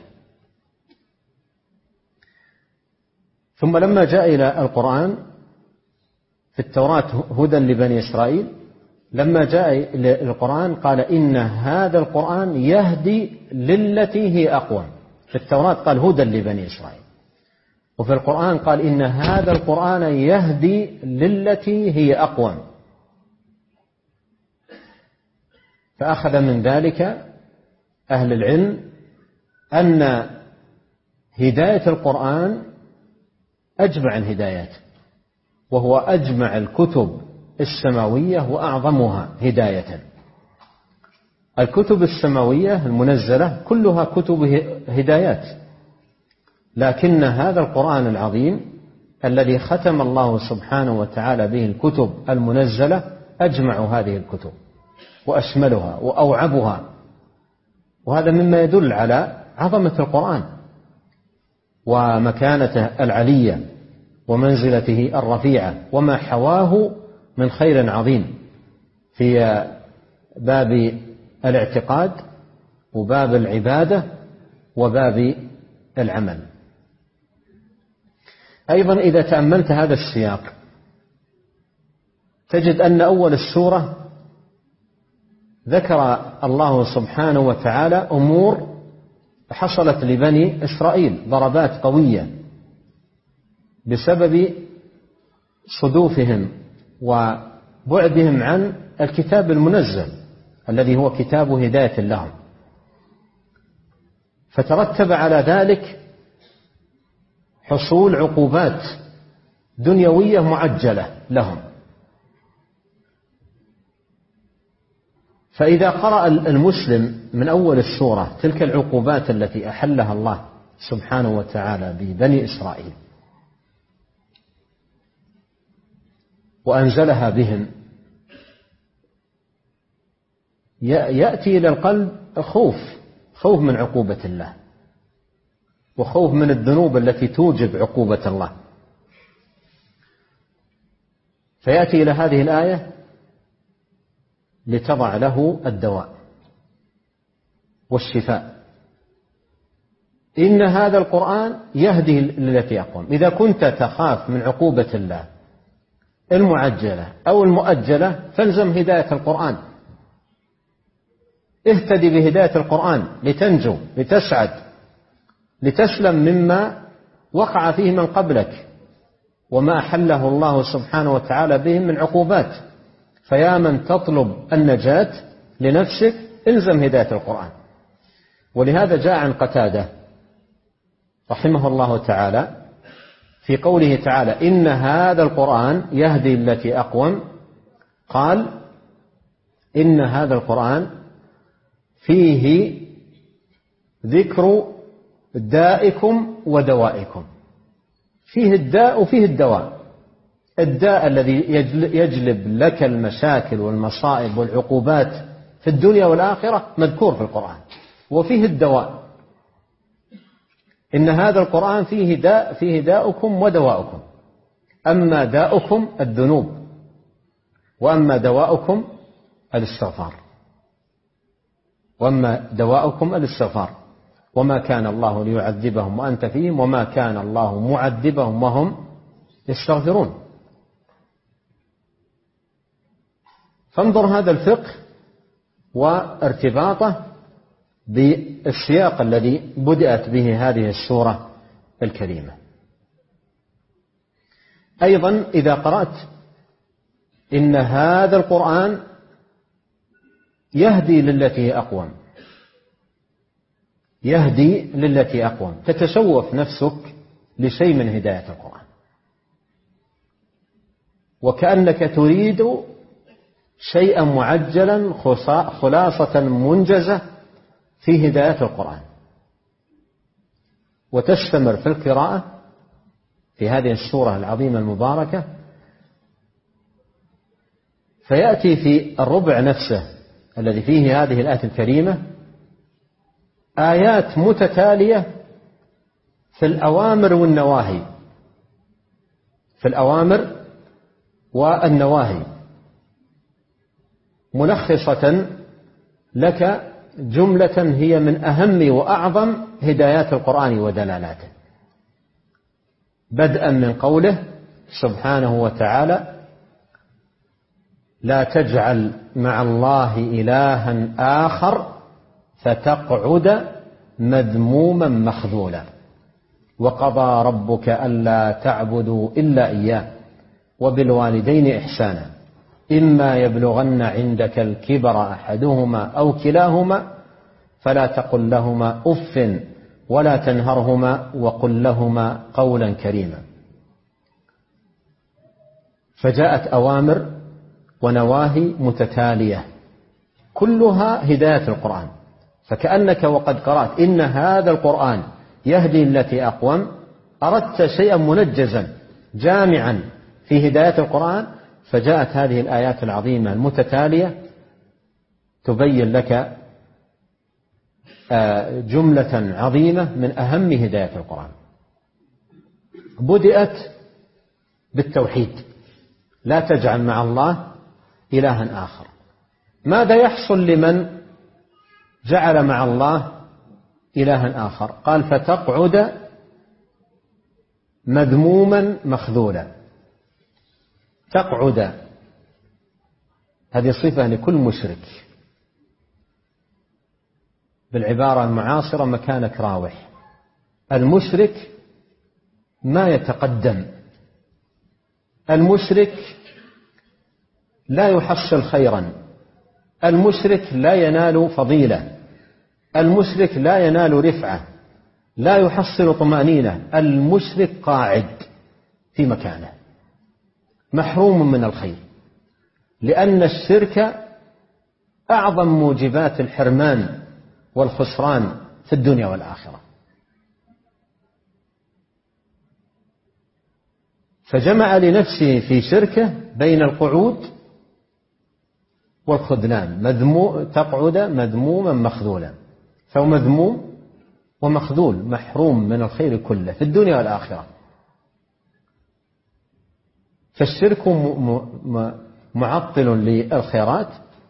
[SPEAKER 2] ثم لما جاء إلى القرآن في التوراة هدى لبني إسرائيل، لما جاء إلى القرآن قال إن هذا القرآن يهدي للتي هي أقوم. في التوراة قال هدى لبني إسرائيل، وفي القرآن قال إن هذا القرآن يهدي للتي هي أقوم. فأخذ من ذلك أهل العلم أن هداية القرآن أجمع الهدايات، وهو أجمع الكتب السماوية وأعظمها هداية. الكتب السماوية المنزلة كلها كتب هدايات، لكن هذا القرآن العظيم الذي ختم الله سبحانه وتعالى به الكتب المنزلة أجمع هذه الكتب وأشملها وأوعبها، وهذا مما يدل على عظمة القرآن ومكانته العلية ومنزلته الرفيعة وما حواه من خير عظيم في باب الاعتقاد وباب العبادة وباب العمل. أيضا إذا تأملت هذا السياق تجد أن أول السورة ذكر الله سبحانه وتعالى أمور حصلت لبني إسرائيل، ضربات قوية بسبب صدوفهم وبعدهم عن الكتاب المنزل الذي هو كتاب هداية لهم، فترتب على ذلك حصول عقوبات دنيوية معجلة لهم. فإذا قرأ المسلم من أول السورة تلك العقوبات التي أحلها الله سبحانه وتعالى ببني إسرائيل وأنزلها بهم، يأتي إلى القلب خوف من عقوبة الله وخوف من الذنوب التي توجب عقوبة الله، فيأتي إلى هذه الآية لتضع له الدواء والشفاء. إن هذا القرآن يهدي للتي أقوم. إذا كنت تخاف من عقوبة الله المعجلة أو المؤجلة فالزم هداية القرآن، اهتدي بهداية القرآن لتنجو لتسعد لتسلم مما وقع فيه من قبلك وما أحله الله سبحانه وتعالى بهم من عقوبات. فيا من تطلب النجاة لنفسك الزم هداية القرآن. ولهذا جاء عن قتادة رحمه الله تعالى في قوله تعالى إن هذا القرآن يهدي التي أقوم، قال إن هذا القرآن فيه ذكر دائكم ودوائكم، فيه الداء وفيه الدواء. الداء الذي يجلب لك المشاكل والمصائب والعقوبات في الدنيا والآخرة مذكور في القرآن، وفيه الدواء. إن هذا القرآن فيه داؤكم ودواؤكم، أما داؤكم الذنوب وأما دواؤكم الاستغفار، وأما دواؤكم الاستغفار. وما كان الله ليعذبهم وأنت فيهم وما كان الله معذبهم وهم يستغفرون. فانظر هذا الفقه وارتباطه بالسياق الذي بدأت به هذه السورة الكريمة. أيضا إذا قرأت إن هذا القرآن يهدي للتي أقوم، يهدي للتي أقوم، تتشوف نفسك لشيء من هداية القرآن وكأنك تريد شيئا معجلا خلاصة منجزة في هداية القرآن، وتستمر في القراءة في هذه السورة العظيمة المباركة. فيأتي في الربع نفسه الذي فيه هذه الآية الكريمة آيات متتالية في الأوامر والنواهي في الأوامر والنواهي، ملخصة لك جملة هي من أهم وأعظم هدايات القرآن ودلالاته، بدءا من قوله سبحانه وتعالى: لا تجعل مع الله إلها آخر فتقعد مذموما مخذولا، وقضى ربك ألا تعبدوا إلا إياه وبالوالدين إحسانا إما يبلغن عندك الكبر أحدهما أو كلاهما فلا تقل لهما أف ولا تنهرهما وقل لهما قولا كريما. فجاءت أوامر ونواهي متتالية كلها هداية القرآن، فكأنك وقد قرأت إن هذا القرآن يهدي التي أقوم، أردت شيئا منجزا جامعا في هداية القرآن، فجاءت هذه الآيات العظيمة المتتالية تبين لك جملة عظيمة من أهم هداية القرآن. بدأت بالتوحيد: لا تجعل مع الله إلها آخر. ماذا يحصل لمن جعل مع الله إلها آخر؟ قال: فتقعد مذموما مخذولا. تقعد هذه صفة لكل مشرك، بالعبارة المعاصرة مكانك راوح. المشرك ما يتقدم، المشرك لا يحصل خيرا، المشرك لا ينال فضيلة، المشرك لا ينال رفعة، لا يحصل طمأنينة. المشرك قاعد في مكانه محروم من الخير، لأن الشرك أعظم موجبات الحرمان والخسران في الدنيا والآخرة. فجمع لنفسه في شركه بين القعود والخذلان. تقعد مذموما مخذولا، فهو مذموم ومخذول، محروم من الخير كله في الدنيا والآخرة. فالشرك معطل للخيرات،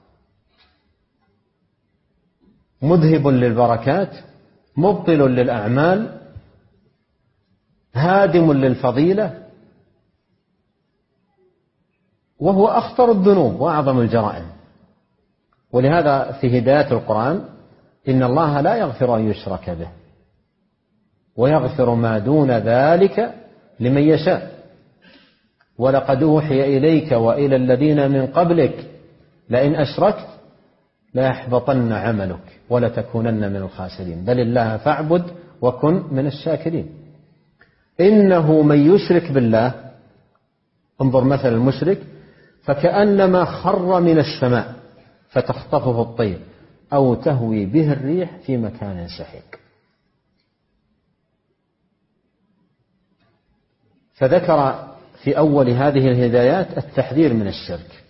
[SPEAKER 2] مذهب للبركات، مبطل للأعمال، هادم للفضيلة، وهو أخطر الذنوب وأعظم الجرائم. ولهذا في هداية القرآن: إن الله لا يغفر أن يشرك به ويغفر ما دون ذلك لمن يشاء، ولقد أوحي إليك وإلى الذين من قبلك لئن أشركت ليحبطن عملك ولتكونن من الخاسرين بل الله فاعبد وكن من الشاكرين. إنه من يشرك بالله، انظر مثل المشرك، فكأنما خر من السماء فتخطفه الطير أو تهوي به الريح في مكان سحيق. فذكر في أول هذه الهدايات التحذير من الشرك،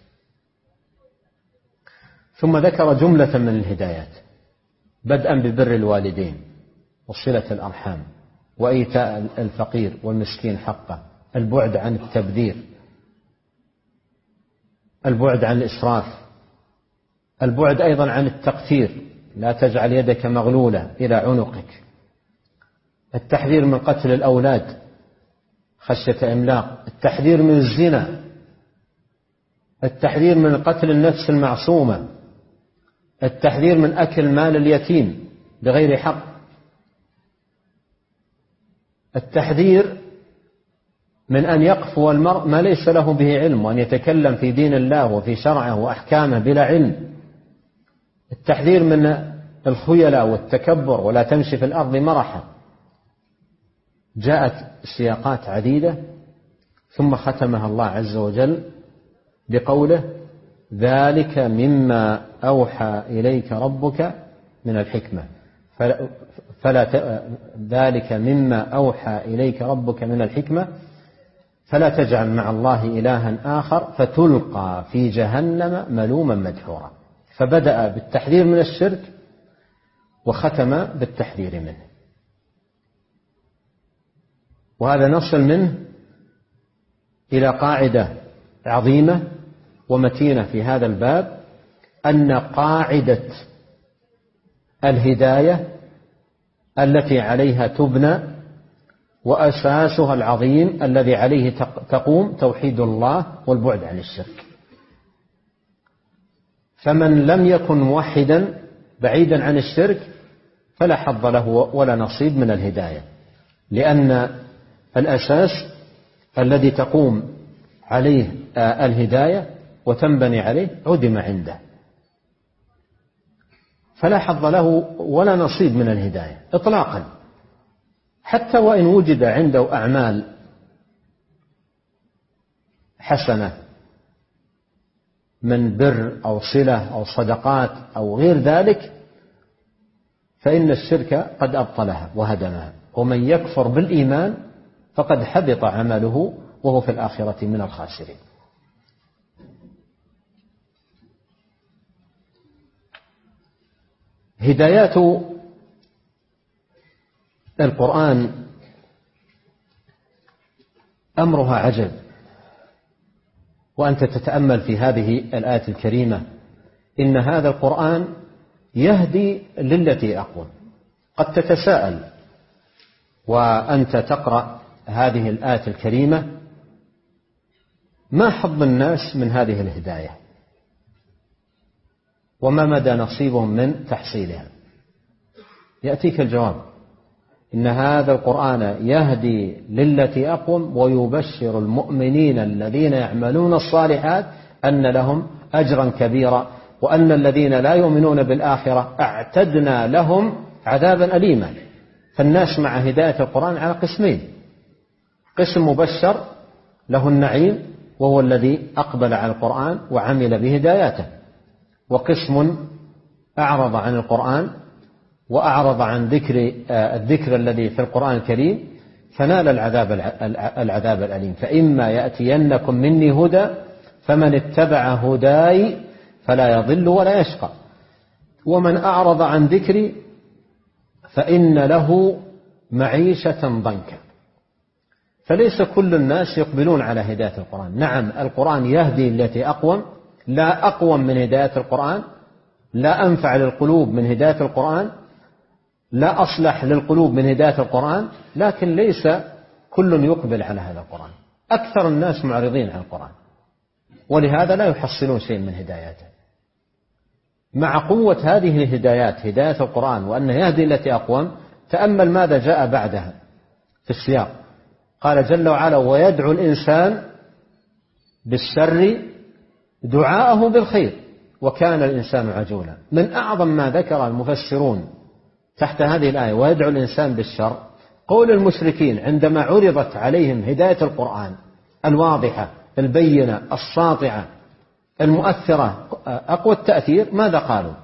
[SPEAKER 2] ثم ذكر جملة من الهدايات بدءا ببر الوالدين وصلة الأرحام وإيتاء الفقير والمسكين حقه، البعد عن التبذير، البعد عن الإسراف، البعد أيضا عن التقتير، لا تجعل يدك مغلولة إلى عنقك، التحذير من قتل الأولاد خشية إملاق، التحذير من الزنا، التحذير من قتل النفس المعصومة، التحذير من أكل مال اليتيم بغير حق، التحذير من أن يقفو المرء ما ليس له به علم وأن يتكلم في دين الله وفي شرعه وأحكامه بلا علم، التحذير من الخيلاء والتكبر ولا تمشي في الأرض مرحا. جاءت سياقات عديدة ثم ختمها الله عز وجل بقوله: ذلك مما أوحى إليك ربك من الحكمة ذلك مما أوحى إليك ربك من الحكمة فلا تجعل مع الله إلها آخر فتلقى في جهنم ملوما مدحورا. فبدأ بالتحذير من الشرك وختم بالتحذير منه، وهذا نصل منه إلى قاعدة عظيمة ومتينة في هذا الباب، أن قاعدة الهداية التي عليها تبنى وأساسها العظيم الذي عليه تقوم توحيد الله والبعد عن الشرك. فمن لم يكن موحدا بعيدا عن الشرك فلا حظ له ولا نصيب من الهداية، لأن الأساس الذي تقوم عليه الهداية وتنبني عليه عدم عنده، فلا حظ له ولا نصيب من الهداية إطلاقا، حتى وإن وجد عنده أعمال حسنة من بر أو صلة أو صدقات أو غير ذلك، فإن الشرك قد أبطلها وهدمها، ومن يكفر بالإيمان فقد حبط عمله وهو في الآخرة من الخاسرين. هدايات القرآن أمرها عجب، وأنت تتأمل في هذه الآية الكريمة إن هذا القرآن يهدي للتي أقوم. قد تتساءل وأنت تقرأ هذه الآية الكريمة ما حظ الناس من هذه الهداية وما مدى نصيبهم من تحصيلها؟ يأتيك الجواب إن هذا القرآن يهدي للتي أقوم ويبشر المؤمنين الذين يعملون الصالحات أن لهم أجرا كبيرا وأن الذين لا يؤمنون بالآخرة أعتدنا لهم عذابا أليما. فالناس مع هداية القرآن على قسمين: قسم مبشر له النعيم وهو الذي أقبل على القرآن وعمل بهداياته، وقسم أعرض عن القرآن وأعرض عن الذكر الذي في القرآن الكريم فنال العذاب الأليم. فإما يأتينكم مني هدى فمن اتبع هداي فلا يضل ولا يشقى، ومن أعرض عن ذكري فإن له معيشة ضنكا. فليس كل الناس يقبلون على هداية القرآن. نعم القرآن يهدي التي أقوم، لا أقوم من هداية القرآن، لا أنفع للقلوب من هداية القرآن، لا أصلح للقلوب من هداية القرآن، لكن ليس كل يقبل على هذا القرآن. أكثر الناس معرضين عن القرآن، ولهذا لا يحصلون شيء من هداياته. مع قوة هذه الهدايات هداية القرآن وأنه يهدي التي أقوم، تأمل ماذا جاء بعدها في السياق. قال جل وعلا: ويدعو الإنسان بالشر دعاءه بالخير وكان الإنسان عجولا. من أعظم ما ذكر المفسرون تحت هذه الآية ويدعو الإنسان بالشر قول المشركين عندما عرضت عليهم هداية القرآن الواضحة البينة الساطعة المؤثرة أقوى التأثير، ماذا قالوا؟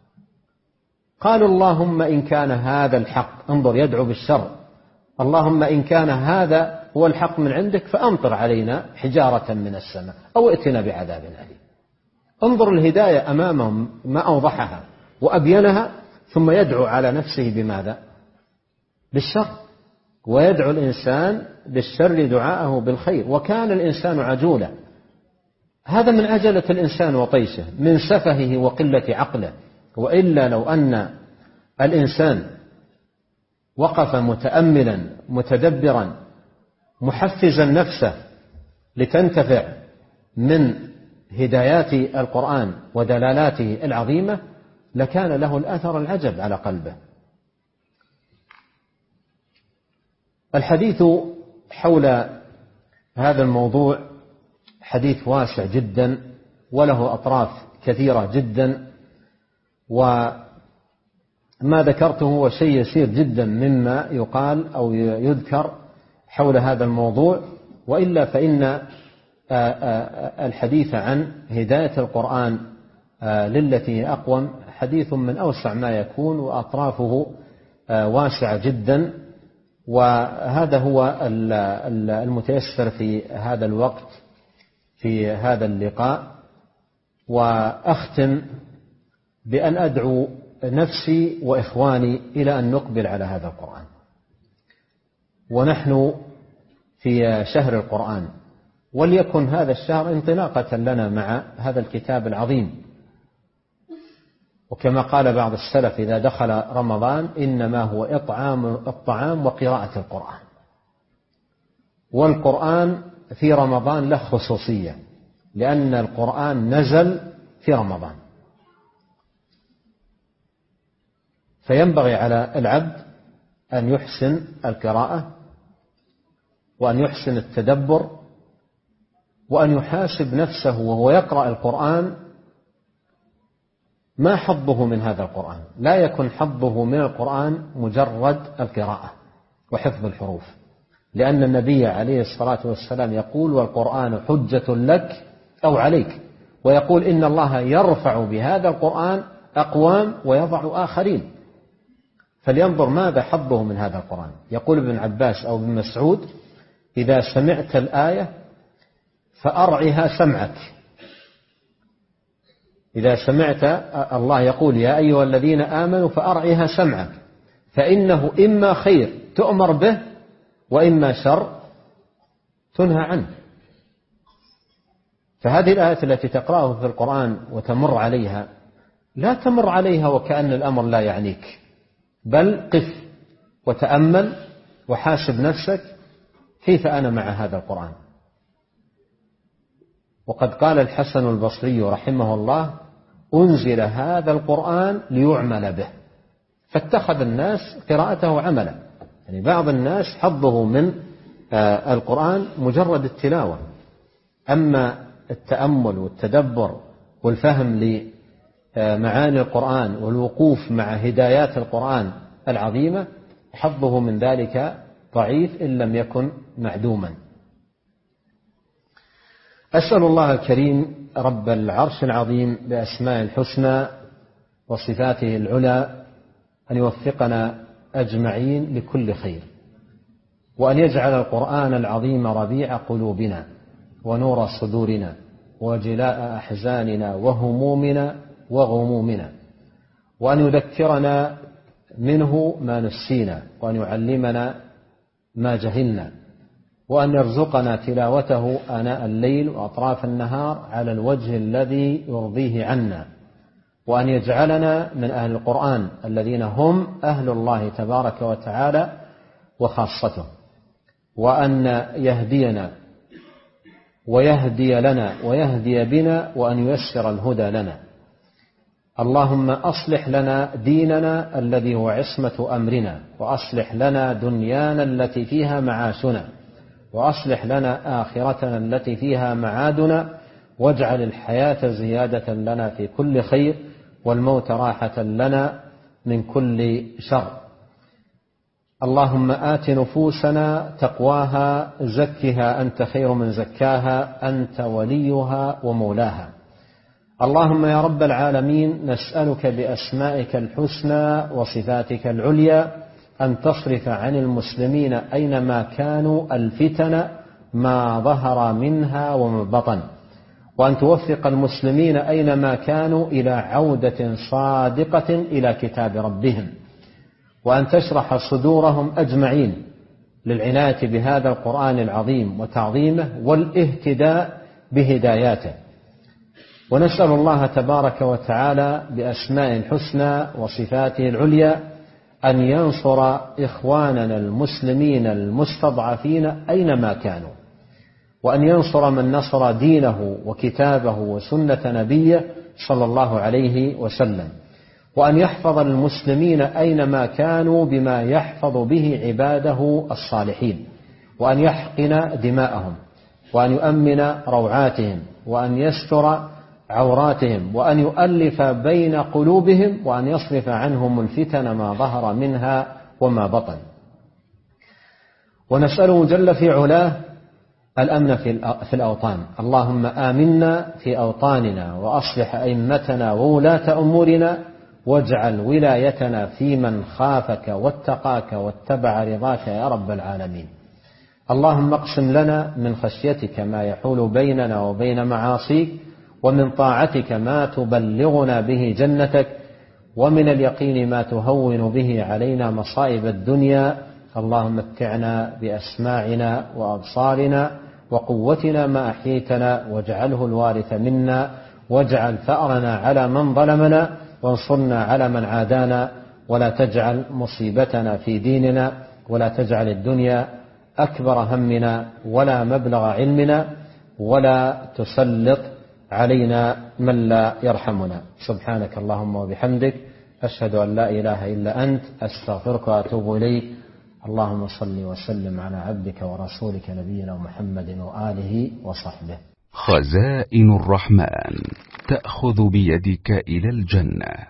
[SPEAKER 2] قالوا: اللهم إن كان هذا الحق، انظر يدعو بالشر، اللهم إن كان هذا هو الحق من عندك فأمطر علينا حجارة من السماء أو ائتنا بعذاب أليم. انظر الهداية أمامهم ما أوضحها وأبينها، ثم يدعو على نفسه بماذا؟ بالشر. ويدعو الإنسان بالشر دعاءه بالخير وكان الإنسان عجولا. هذا من عجلة الإنسان وطيشه، من سفهه وقلة عقله. وإلا لو أن الإنسان وقف متأملا متدبرا محفزا نفسه لتنتفع من هدايات القرآن ودلالاته العظيمة لكان له الأثر العجب على قلبه. الحديث حول هذا الموضوع حديث واسع جدا وله أطراف كثيرة جدا، وما ذكرته هو شيء يسير جدا مما يقال أو يذكر حول هذا الموضوع. وإلا فإن الحديث عن هداية القرآن للتي أقوم حديث من أوسع ما يكون وأطرافه واسعة جدا، وهذا هو المتيسر في هذا الوقت في هذا اللقاء. وأختم بأن أدعو نفسي وإخواني إلى أن نقبل على هذا القرآن، ونحن في شهر القرآن وليكن هذا الشهر انطلاقة لنا مع هذا الكتاب العظيم. وكما قال بعض السلف إذا دخل رمضان إنما هو الطعام وقراءة القرآن. والقرآن في رمضان له خصوصية، لأن القرآن نزل في رمضان، فينبغي على العبد أن يحسن القراءة وأن يحسن التدبر وأن يحاسب نفسه وهو يقرأ القرآن ما حظه من هذا القرآن. لا يكن حظه من القرآن مجرد القراءة وحفظ الحروف، لأن النبي عليه الصلاة والسلام يقول والقرآن حجة لك أو عليك، ويقول إن الله يرفع بهذا القرآن أقوام ويضع آخرين. فلينظر ماذا حظه من هذا القرآن. يقول ابن عباس أو ابن مسعود إذا سمعت الآية فأرعها سمعك. إذا سمعت الله يقول يا أيها الذين آمنوا فأرعها سمعك، فإنه إما خير تؤمر به وإما شر تنهى عنه. فهذه الآية التي تقرأها في القرآن وتمر عليها لا تمر عليها وكأن الأمر لا يعنيك، بل قف وتأمل وحاسب نفسك كيف أنا مع هذا القرآن. وقد قال الحسن البصري رحمه الله أنزل هذا القرآن ليعمل به، فاتخذ الناس قراءته عملا. يعني بعض الناس حظه من القرآن مجرد التلاوة، أما التأمل والتدبر والفهم لمعاني القرآن والوقوف مع هدايات القرآن العظيمة حظه من ذلك ضعيف إن لم يكن معدوما. أسأل الله الكريم رب العرش العظيم بأسماء الحسنى وصفاته العلى أن يوفقنا أجمعين لكل خير، وأن يجعل القرآن العظيم ربيع قلوبنا ونور صدورنا وجلاء أحزاننا وهمومنا وغمومنا، وأن يذكرنا منه ما نسينا، وأن يعلمنا ما جهلنا، وأن يرزقنا تلاوته آناء الليل وأطراف النهار على الوجه الذي يرضيه عنا، وأن يجعلنا من أهل القرآن الذين هم أهل الله تبارك وتعالى وخاصته، وأن يهدينا ويهدي لنا ويهدي بنا وأن ييسر الهدى لنا. اللهم أصلح لنا ديننا الذي هو عصمة أمرنا، وأصلح لنا دنيانا التي فيها معاشنا، وأصلح لنا آخرتنا التي فيها معادنا، واجعل الحياة زيادة لنا في كل خير والموت راحة لنا من كل شر. اللهم آت نفوسنا تقواها زكها أنت خير من زكاها أنت وليها ومولاها. اللهم يا رب العالمين نسألك بأسمائك الحسنى وصفاتك العليا أن تصرف عن المسلمين أينما كانوا الفتن ما ظهر منها وما بطن، وأن توفق المسلمين أينما كانوا إلى عودة صادقة إلى كتاب ربهم، وأن تشرح صدورهم أجمعين للعناية بهذا القرآن العظيم وتعظيمه والاهتداء بهداياته. ونسأل الله تبارك وتعالى بأسماء الحسنى وصفاته العليا أن ينصر إخواننا المسلمين المستضعفين أينما كانوا، وأن ينصر من نصر دينه وكتابه وسنة نبيه صلى الله عليه وسلم، وأن يحفظ المسلمين أينما كانوا بما يحفظ به عباده الصالحين، وأن يحقن دماءهم، وأن يؤمن روعاتهم، وأن يستر عوراتهم، وأن يؤلف بين قلوبهم، وأن يصرف عنهم الفتن ما ظهر منها وما بطن. ونسأله جل في علاه الأمن في الأوطان. اللهم آمنا في أوطاننا وأصلح أئمتنا وولاة أمورنا، واجعل ولايتنا في من خافك واتقاك واتبع رضاك يا رب العالمين. اللهم اقسم لنا من خشيتك ما يحول بيننا وبين معاصيك، ومن طاعتك ما تبلغنا به جنتك، ومن اليقين ما تهون به علينا مصائب الدنيا. اللهم متعنا بأسماعنا وأبصارنا وقوتنا ما أحييتنا، واجعله الوارث منا، واجعل ثأرنا على من ظلمنا، وانصرنا على من عادانا، ولا تجعل مصيبتنا في ديننا، ولا تجعل الدنيا أكبر همنا ولا مبلغ علمنا، ولا تسلط علينا من لا يرحمنا. سبحانك اللهم وبحمدك، أشهد أن لا إله إلا أنت، أستغفرك وأتوب إليك. اللهم صل وسلم على عبدك ورسولك نبينا محمد وآله وصحبه.
[SPEAKER 3] خزائن الرحمن تأخذ بيدك إلى الجنة.